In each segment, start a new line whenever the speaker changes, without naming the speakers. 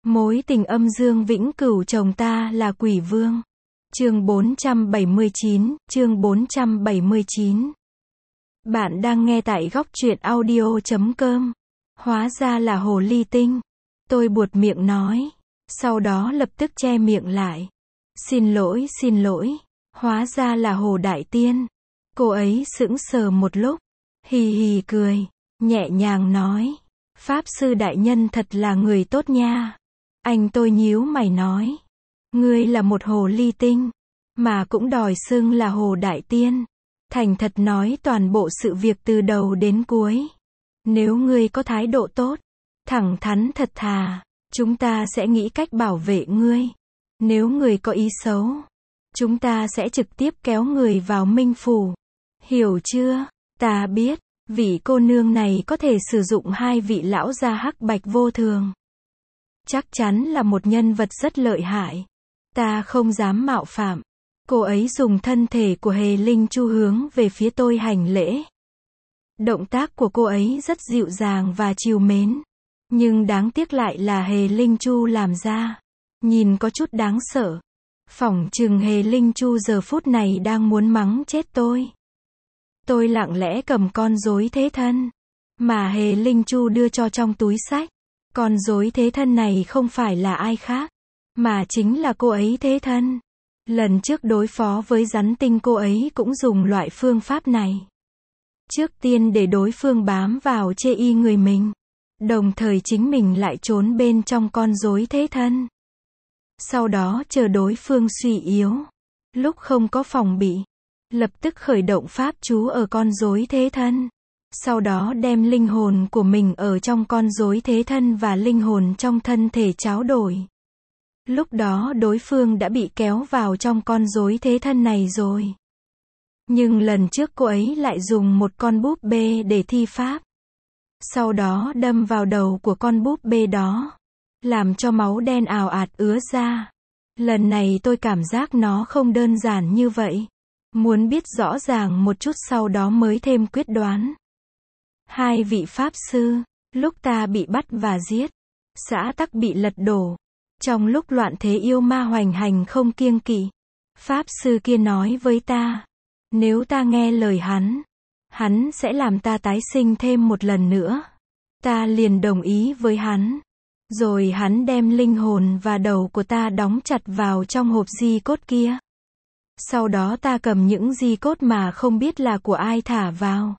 Mối tình âm dương vĩnh cửu chồng ta là quỷ vương. Chương 479. Bạn đang nghe tại góc truyện audio.com. Hóa ra là hồ ly tinh. Tôi buột miệng nói. Sau đó lập tức che miệng lại. Xin lỗi. Hóa ra là hồ đại tiên. Cô ấy sững sờ một lúc. Hì hì cười. Nhẹ nhàng nói. Pháp sư đại nhân thật là người tốt nha. Anh tôi nhíu mày nói. Ngươi là một hồ ly tinh. Mà cũng đòi xưng là hồ đại tiên. Thành thật nói toàn bộ sự việc từ đầu đến cuối. Nếu ngươi có thái độ tốt, thẳng thắn thật thà, chúng ta sẽ nghĩ cách bảo vệ ngươi. Nếu ngươi có ý xấu, chúng ta sẽ trực tiếp kéo người vào minh phủ. Hiểu chưa? Ta biết, vị cô nương này có thể sử dụng hai vị lão gia hắc bạch vô thường. Chắc chắn là một nhân vật rất lợi hại. Ta không dám mạo phạm. Cô ấy dùng thân thể của Hề Linh Chu hướng về phía tôi hành lễ. Động tác của cô ấy rất dịu dàng và trìu mến. Nhưng đáng tiếc lại là Hề Linh Chu làm ra. Nhìn có chút đáng sợ. Phỏng chừng Hề Linh Chu giờ phút này đang muốn mắng chết tôi. Tôi lặng lẽ cầm con rối thế thân. Mà Hề Linh Chu đưa cho trong túi xách. Con rối thế thân này không phải là ai khác. Mà chính là cô ấy thế thân. Lần trước đối phó với rắn tinh cô ấy cũng dùng loại phương pháp này. Trước tiên để đối phương bám vào chê y người mình. Đồng thời chính mình lại trốn bên trong con rối thế thân. Sau đó chờ đối phương suy yếu. Lúc không có phòng bị. Lập tức khởi động pháp chú ở con rối thế thân. Sau đó đem linh hồn của mình ở trong con rối thế thân và linh hồn trong thân thể tráo đổi. Lúc đó đối phương đã bị kéo vào trong con rối thế thân này rồi. Nhưng lần trước cô ấy lại dùng một con búp bê để thi pháp. Sau đó đâm vào đầu của con búp bê đó. Làm cho máu đen ào ạt ứa ra. Lần này tôi cảm giác nó không đơn giản như vậy. Muốn biết rõ ràng một chút sau đó mới thêm quyết đoán. Hai vị pháp sư, lúc ta bị bắt và giết, xã tắc bị lật đổ. Trong lúc loạn thế yêu ma hoành hành không kiêng kỵ, pháp sư kia nói với ta, nếu ta nghe lời hắn sẽ làm ta tái sinh thêm một lần nữa. Ta liền đồng ý với hắn. Rồi hắn đem linh hồn và đầu của ta đóng chặt vào trong hộp di cốt kia. Sau đó ta cầm những di cốt mà không biết là của ai thả vào.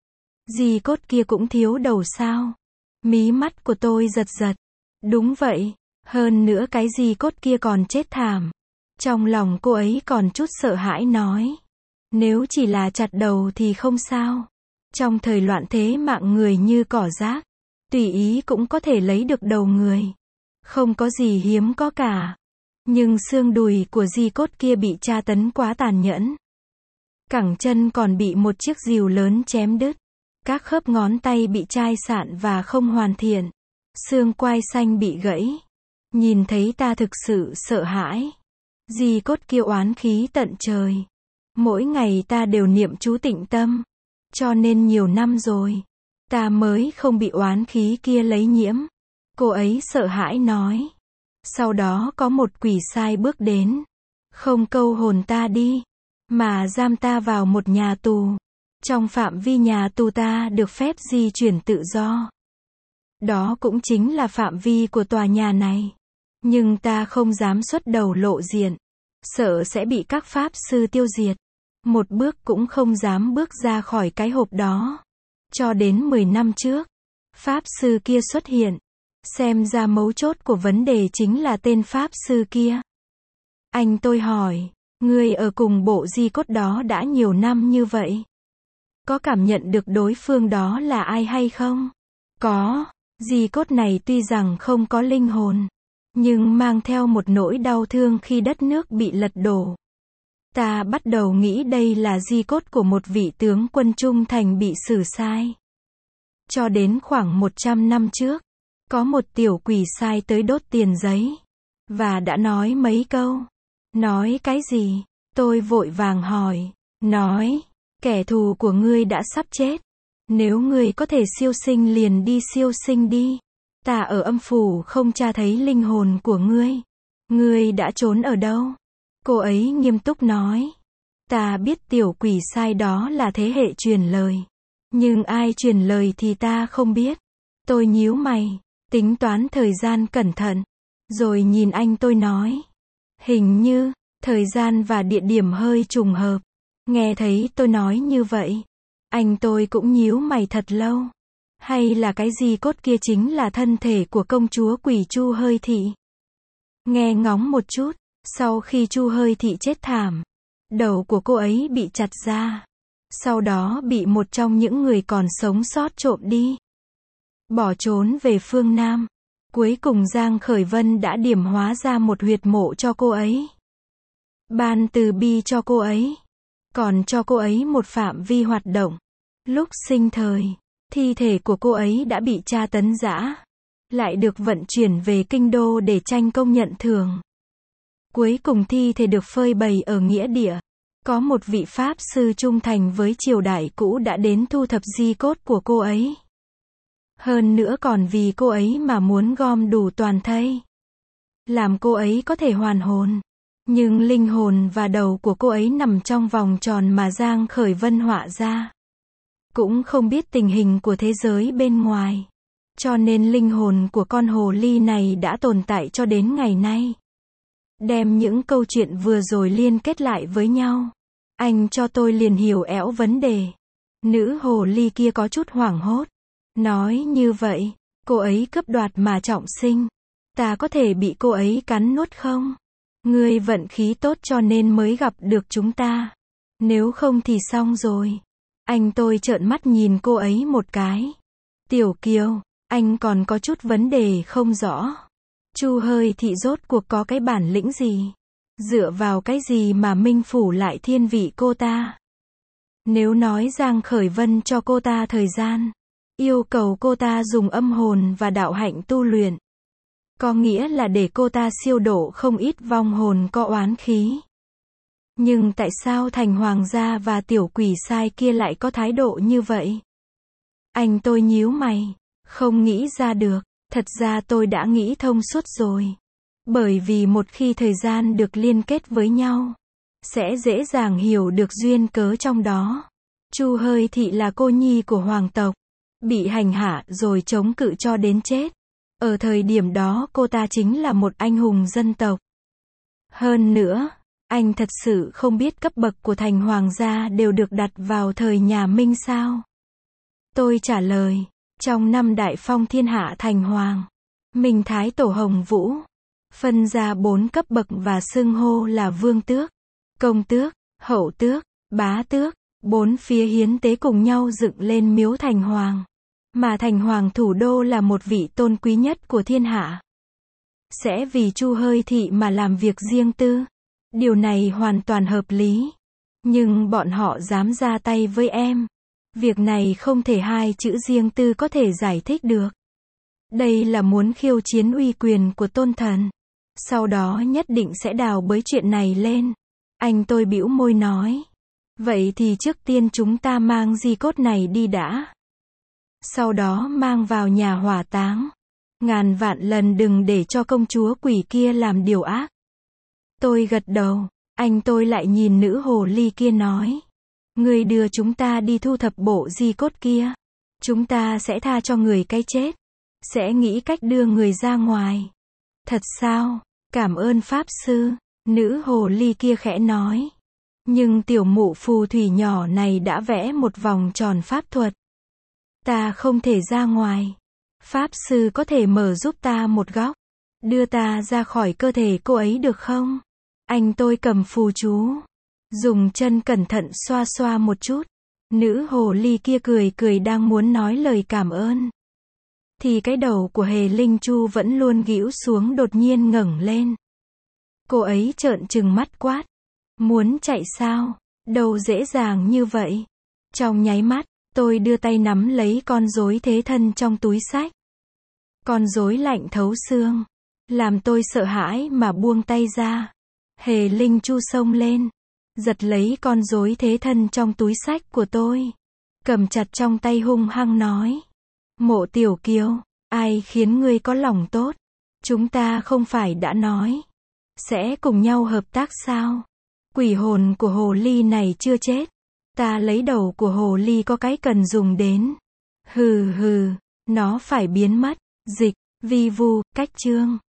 Di cốt kia cũng thiếu đầu sao? Mí mắt của tôi giật giật. Đúng vậy. Hơn nữa cái di cốt kia còn chết thảm. Trong lòng cô ấy còn chút sợ hãi nói. Nếu chỉ là chặt đầu thì không sao. Trong thời loạn thế mạng người như cỏ rác. Tùy ý cũng có thể lấy được đầu người. Không có gì hiếm có cả. Nhưng xương đùi của di cốt kia bị tra tấn quá tàn nhẫn. Cẳng chân còn bị một chiếc rìu lớn chém đứt. Các khớp ngón tay bị chai sạn và không hoàn thiện. Xương quai xanh bị gãy. Nhìn thấy ta thực sự sợ hãi. Di cốt kia oán khí tận trời. Mỗi ngày ta đều niệm chú tịnh tâm. Cho nên nhiều năm rồi. Ta mới không bị oán khí kia lấy nhiễm. Cô ấy sợ hãi nói. Sau đó có một quỷ sai bước đến. Không câu hồn ta đi. Mà giam ta vào một nhà tù. Trong phạm vi nhà tù ta được phép di chuyển tự do. Đó cũng chính là phạm vi của tòa nhà này. Nhưng ta không dám xuất đầu lộ diện. Sợ sẽ bị các pháp sư tiêu diệt. Một bước cũng không dám bước ra khỏi cái hộp đó. Cho đến 10 năm trước. Pháp sư kia xuất hiện. Xem ra mấu chốt của vấn đề chính là tên pháp sư kia. Anh tôi hỏi. Ngươi ở cùng bộ di cốt đó đã nhiều năm như vậy. Có cảm nhận được đối phương đó là ai hay không? Có. Di cốt này tuy rằng không có linh hồn. Nhưng mang theo một nỗi đau thương khi đất nước bị lật đổ. Ta bắt đầu nghĩ đây là di cốt của một vị tướng quân trung thành bị xử sai. Cho đến khoảng 100 năm trước, có một tiểu quỷ sai tới đốt tiền giấy. Và đã nói mấy câu. Nói cái gì? Tôi vội vàng hỏi. Nói, kẻ thù của ngươi đã sắp chết. Nếu ngươi có thể siêu sinh liền đi siêu sinh đi. Ta ở âm phủ không tra thấy linh hồn của ngươi. Ngươi đã trốn ở đâu? Cô ấy nghiêm túc nói. Ta biết tiểu quỷ sai đó là thế hệ truyền lời. Nhưng ai truyền lời thì ta không biết. Tôi nhíu mày, tính toán thời gian cẩn thận. Rồi nhìn anh tôi nói. Hình như, thời gian và địa điểm hơi trùng hợp. Nghe thấy tôi nói như vậy. Anh tôi cũng nhíu mày thật lâu. Hay là cái di cốt kia chính là thân thể của công chúa quỷ Chu Hơi Thị? Nghe ngóng một chút, sau khi Chu Hơi Thị chết thảm, đầu của cô ấy bị chặt ra. Sau đó bị một trong những người còn sống sót trộm đi. Bỏ trốn về phương Nam. Cuối cùng Giang Khởi Vân đã điểm hóa ra một huyệt mộ cho cô ấy. Ban từ bi cho cô ấy. Còn cho cô ấy một phạm vi hoạt động. Lúc sinh thời, thi thể của cô ấy đã bị tra tấn dã. Lại được vận chuyển về kinh đô để tranh công nhận thưởng. Cuối cùng thi thể được phơi bày ở nghĩa địa. Có một vị pháp sư trung thành với triều đại cũ đã đến thu thập di cốt của cô ấy. Hơn nữa còn vì cô ấy mà muốn gom đủ toàn thây. Làm cô ấy có thể hoàn hồn. Nhưng linh hồn và đầu của cô ấy nằm trong vòng tròn mà Giang Khởi Vân họa ra. Cũng không biết tình hình của thế giới bên ngoài. Cho nên linh hồn của con hồ ly này đã tồn tại cho đến ngày nay. Đem những câu chuyện vừa rồi liên kết lại với nhau. Anh cho tôi liền hiểu éo vấn đề. Nữ hồ ly kia có chút hoảng hốt. Nói như vậy, cô ấy cướp đoạt mà trọng sinh. Ta có thể bị cô ấy cắn nuốt không? Ngươi vận khí tốt cho nên mới gặp được chúng ta. Nếu không thì xong rồi. Anh tôi trợn mắt nhìn cô ấy một cái. Tiểu Kiều, anh còn có chút vấn đề không rõ. Chu Hơi Thị rốt cuộc có cái bản lĩnh gì? Dựa vào cái gì mà minh phủ lại thiên vị cô ta? Nếu nói Giang Khởi Vân cho cô ta thời gian, yêu cầu cô ta dùng âm hồn và đạo hạnh tu luyện, có nghĩa là để cô ta siêu độ không ít vong hồn có oán khí. Nhưng tại sao thành hoàng gia và tiểu quỷ sai kia lại có thái độ như vậy? Anh tôi nhíu mày, không nghĩ ra được. Thật ra tôi đã nghĩ thông suốt rồi. Bởi vì một khi thời gian được liên kết với nhau, sẽ dễ dàng hiểu được duyên cớ trong đó. Chu Hơi Thị là cô nhi của hoàng tộc, bị hành hạ rồi chống cự cho đến chết. Ở thời điểm đó cô ta chính là một anh hùng dân tộc. Hơn nữa, anh thật sự không biết cấp bậc của thành hoàng gia đều được đặt vào thời nhà Minh sao? Tôi trả lời, trong năm đại phong thiên hạ thành hoàng, Minh Thái Tổ Hồng Vũ, phân ra 4 cấp bậc và xưng hô là vương tước, công tước, hậu tước, bá tước, 4 phía hiến tế cùng nhau dựng lên miếu thành hoàng. Mà thành hoàng thủ đô là một vị tôn quý nhất của thiên hạ. Sẽ vì Chu Hơi Thị mà làm việc riêng tư. Điều này hoàn toàn hợp lý. Nhưng bọn họ dám ra tay với em. Việc này không thể hai chữ riêng tư có thể giải thích được. Đây là muốn khiêu chiến uy quyền của tôn thần. Sau đó nhất định sẽ đào bới chuyện này lên. Anh tôi bĩu môi nói. Vậy thì trước tiên chúng ta mang di cốt này đi đã. Sau đó mang vào nhà hỏa táng. Ngàn vạn lần đừng để cho công chúa quỷ kia làm điều ác. Tôi gật đầu. Anh tôi lại nhìn nữ hồ ly kia nói. Người đưa chúng ta đi thu thập bộ di cốt kia. Chúng ta sẽ tha cho người cái chết. Sẽ nghĩ cách đưa người ra ngoài. Thật sao? Cảm ơn Pháp Sư. Nữ hồ ly kia khẽ nói. Nhưng tiểu mụ phù thủy nhỏ này đã vẽ một vòng tròn pháp thuật. Ta không thể ra ngoài. Pháp Sư có thể mở giúp ta một góc. Đưa ta ra khỏi cơ thể cô ấy được không? Anh tôi cầm phù chú. Dùng chân cẩn thận xoa xoa một chút. Nữ hồ ly kia cười cười đang muốn nói lời cảm ơn. Thì cái đầu của Hề Linh Chu vẫn luôn gĩu xuống đột nhiên ngẩng lên. Cô ấy trợn trừng mắt quát. Muốn chạy sao? Đâu dễ dàng như vậy. Trong nháy mắt, tôi đưa tay nắm lấy con rối thế thân trong túi xách. Con rối lạnh thấu xương. Làm tôi sợ hãi mà buông tay ra. Hề Linh Chu xông lên. Giật lấy con rối thế thân trong túi xách của tôi. Cầm chặt trong tay hung hăng nói. Mộ Tiểu Kiều, Ai khiến ngươi có lòng tốt? Chúng ta không phải đã nói sẽ cùng nhau hợp tác sao? Quỷ hồn của hồ ly này chưa chết. Ta lấy đầu của hồ ly có cái cần dùng đến. Hừ hừ, nó phải biến mất. Dịch, vi vu, cách chương.